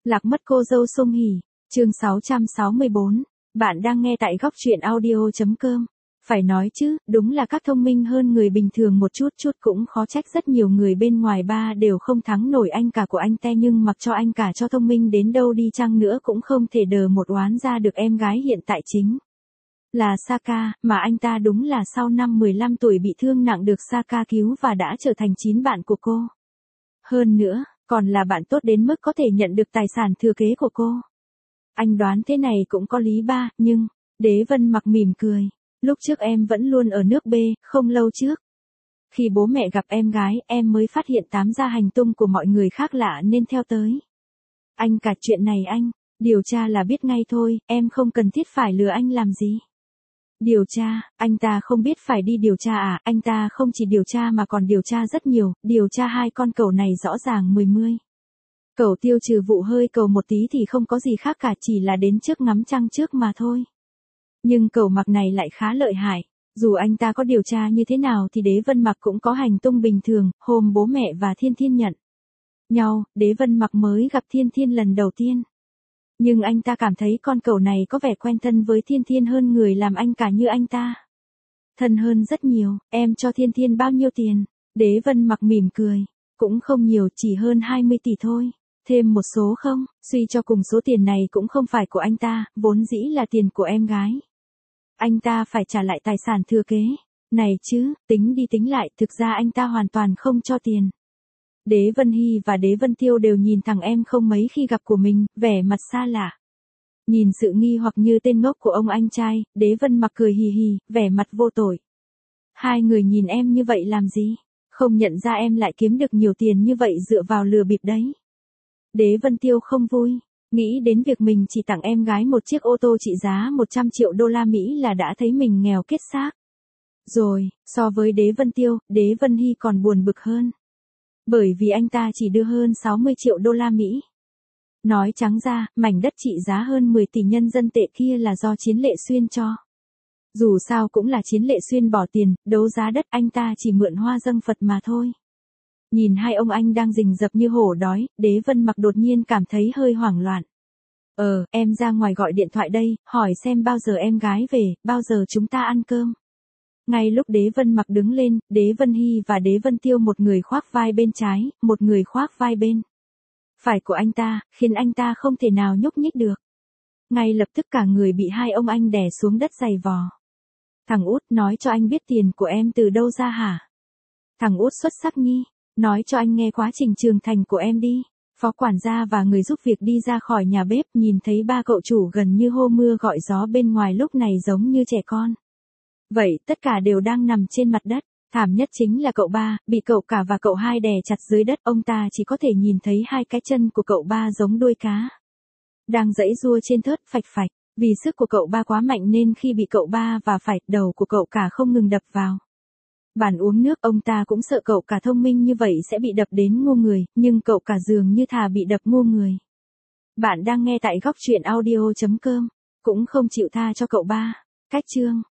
Lạc mất cô dâu Sung Hỉ, chương 664, bạn đang nghe tại góc truyện audio.com. Phải nói chứ, đúng là các thông minh hơn người bình thường một chút cũng khó trách rất nhiều người bên ngoài ba đều không thắng nổi anh cả của anh ta, nhưng mặc cho anh cả cho thông minh đến đâu đi chăng nữa cũng không thể đờ một oán ra được em gái hiện tại chính là Saka, mà anh ta đúng là sau năm 15 tuổi bị thương nặng được Saka cứu và đã trở thành chín bạn của cô. Hơn nữa, còn là bạn tốt đến mức có thể nhận được tài sản thừa kế của cô. Anh đoán thế này cũng có lý ba, nhưng, Đế Vân Mặc mỉm cười. Lúc trước em vẫn luôn ở nước B, không lâu trước. Khi bố mẹ gặp em gái, em mới phát hiện tám ra hành tung của mọi người khác lạ nên theo tới. Anh cả chuyện này anh, điều tra là biết ngay thôi, em không cần thiết phải lừa anh làm gì. Điều tra, anh ta không biết phải đi điều tra à, anh ta không chỉ điều tra mà còn điều tra rất nhiều, điều tra hai con cẩu này rõ ràng mười. Cẩu Tiêu trừ vụ hơi cầu một tí thì không có gì khác cả, chỉ là đến trước ngắm trăng trước mà thôi. Nhưng cẩu Mặc này lại khá lợi hại, dù anh ta có điều tra như thế nào thì Đế Vân Mặc cũng có hành tung bình thường. Hôm bố mẹ và Thiên Thiên nhận nhau, Đế Vân Mặc mới gặp Thiên Thiên lần đầu tiên. Nhưng anh ta cảm thấy con cẩu này có vẻ quen thân với Thiên Thiên hơn người làm anh cả như anh ta. Thân hơn rất nhiều. Em cho Thiên Thiên bao nhiêu tiền? Đế Vân Mặc mỉm cười. Cũng không nhiều, chỉ hơn 20 tỷ thôi. Thêm một số không? Suy cho cùng số tiền này cũng không phải của anh ta, vốn dĩ là tiền của em gái. Anh ta phải trả lại tài sản thừa kế. Này chứ, tính đi tính lại, thực ra anh ta hoàn toàn không cho tiền. Đế Vân Hy và Đế Vân Tiêu đều nhìn thằng em không mấy khi gặp của mình, vẻ mặt xa lạ. Nhìn sự nghi hoặc như tên ngốc của ông anh trai, Đế Vân Mặc cười hì hì, vẻ mặt vô tội. Hai người nhìn em như vậy làm gì? Không nhận ra em lại kiếm được nhiều tiền như vậy dựa vào lừa bịp đấy. Đế Vân Tiêu không vui, nghĩ đến việc mình chỉ tặng em gái một chiếc ô tô trị giá 100 triệu đô la Mỹ là đã thấy mình nghèo kết xác. Rồi, so với Đế Vân Tiêu, Đế Vân Hy còn buồn bực hơn. Bởi vì anh ta chỉ đưa hơn 60 triệu đô la Mỹ. Nói trắng ra, mảnh đất trị giá hơn 10 tỷ nhân dân tệ kia là do Chiến Lệ Xuyên cho. Dù sao cũng là Chiến Lệ Xuyên bỏ tiền, đấu giá đất, anh ta chỉ mượn hoa dâng Phật mà thôi. Nhìn hai ông anh đang rình rập như hổ đói, Đế Vân Mặc đột nhiên cảm thấy hơi hoảng loạn. Em ra ngoài gọi điện thoại đây, hỏi xem bao giờ em gái về, bao giờ chúng ta ăn cơm. Ngay lúc Đế Vân Mặc đứng lên, Đế Vân Hy và Đế Vân Tiêu một người khoác vai bên trái, một người khoác vai bên phải của anh ta, khiến anh ta không thể nào nhúc nhích được. Ngay lập tức cả người bị hai ông anh đè xuống đất giày vò. Thằng út, nói cho anh biết tiền của em từ đâu ra hả? Thằng út xuất sắc nhi, nói cho anh nghe quá trình trưởng thành của em đi. Phó quản gia và người giúp việc đi ra khỏi nhà bếp, nhìn thấy ba cậu chủ gần như hô mưa gọi gió bên ngoài lúc này giống như trẻ con. Vậy tất cả đều đang nằm trên mặt đất. Thảm nhất chính là cậu ba, bị cậu cả và cậu hai đè chặt dưới đất. Ông ta chỉ có thể nhìn thấy hai cái chân của cậu ba giống đuôi cá, đang giãy giụa trên thớt phạch phạch. Vì sức của cậu ba quá mạnh nên khi bị cậu ba và phải, đầu của cậu cả không ngừng đập vào bàn uống nước. Ông ta cũng sợ cậu cả thông minh như vậy sẽ bị đập đến ngu người, nhưng cậu cả dường như thà bị đập ngu người. Bạn đang nghe tại góc truyện audio.com, cũng không chịu tha cho cậu ba. Cách chương